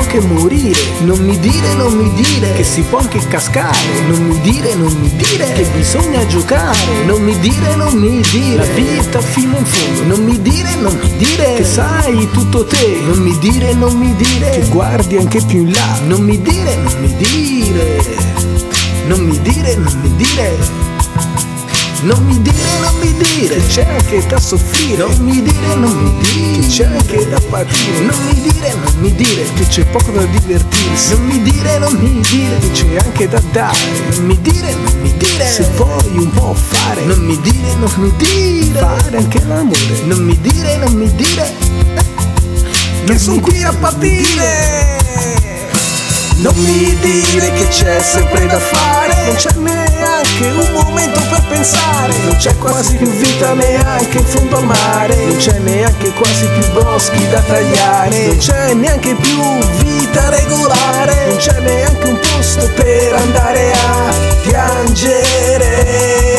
anche morire. Non mi dire che si può anche cascare. Non mi dire che bisogna giocare. Non mi dire la vita fino in fondo. Non mi dire che sai tutto te. Non mi dire che guardi anche più in là. Non mi dire che c'è anche da soffrire. Non mi dire che c'è anche da patire. Non mi dire che c'è poco da divertirsi. Non mi dire che c'è anche da dare. Non mi dire se vuoi un po' fare. Non mi dire fare anche l'amore. Non mi dire che sono qui a patire. Non mi dire che c'è sempre da fare. Non c'è neanche un momento per pensare. Non c'è quasi più vita neanche in fondo al mare. Non c'è neanche quasi più boschi da tagliare. Non c'è neanche più vita regolare. Non c'è neanche un posto per andare a piangere.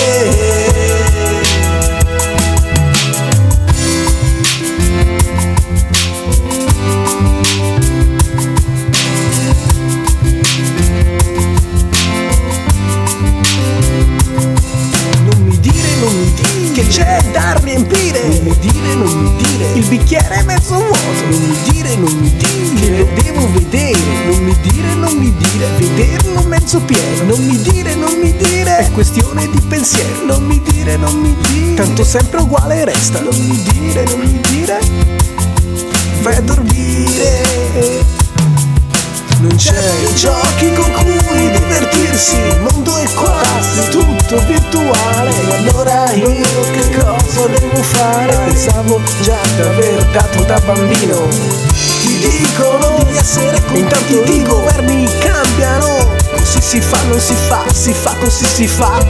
Che c'è da riempire. Non mi dire il bicchiere è mezzo vuoto. Non mi dire che lo devo vedere. Non mi dire vederlo mezzo pieno. Non mi dire è questione di pensiero. Non mi dire tanto sempre uguale resta. Non mi dire vai a dormire. Non c'è giochi con cui divertirsi, il mondo è quasi tutto virtuale. E allora io che cosa devo fare? Pensavo già di aver dato da bambino. Ti dicono di essere contento. Intanto i governi cambiano. Così si fa, non si fa così si fa.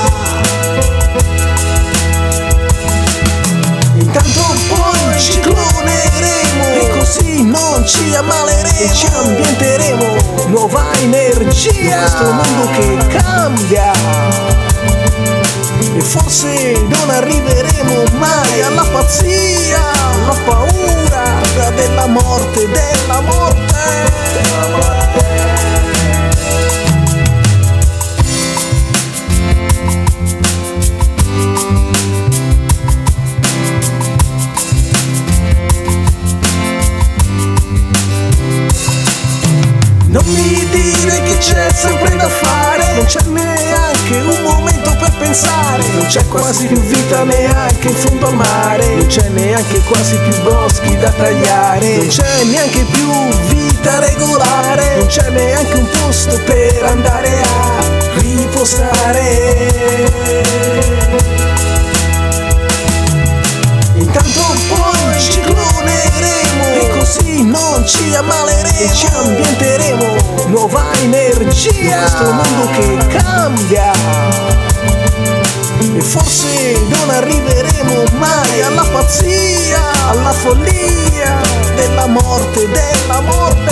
Intanto poi ci cloneremo e così non ci ammaleremo e ci ambienteremo nuova energia in questo mondo che cambia. E forse non arriveremo mai alla pazzia, alla paura della morte, della morte, della morte. Non mi dire che c'è sempre da fare. Non c'è neanche un momento per pensare. Non c'è quasi più vita neanche in fondo al mare. Non c'è neanche quasi più boschi da tagliare. Non c'è neanche più vita regolare. Non c'è neanche un posto per andare a riposare. Intanto poi ci cloneremo e così non ci ammaleremo e ci ambienteremo nuova energia in questo mondo che cambia. E forse non arriveremo mai alla pazzia, alla follia della morte, della morte.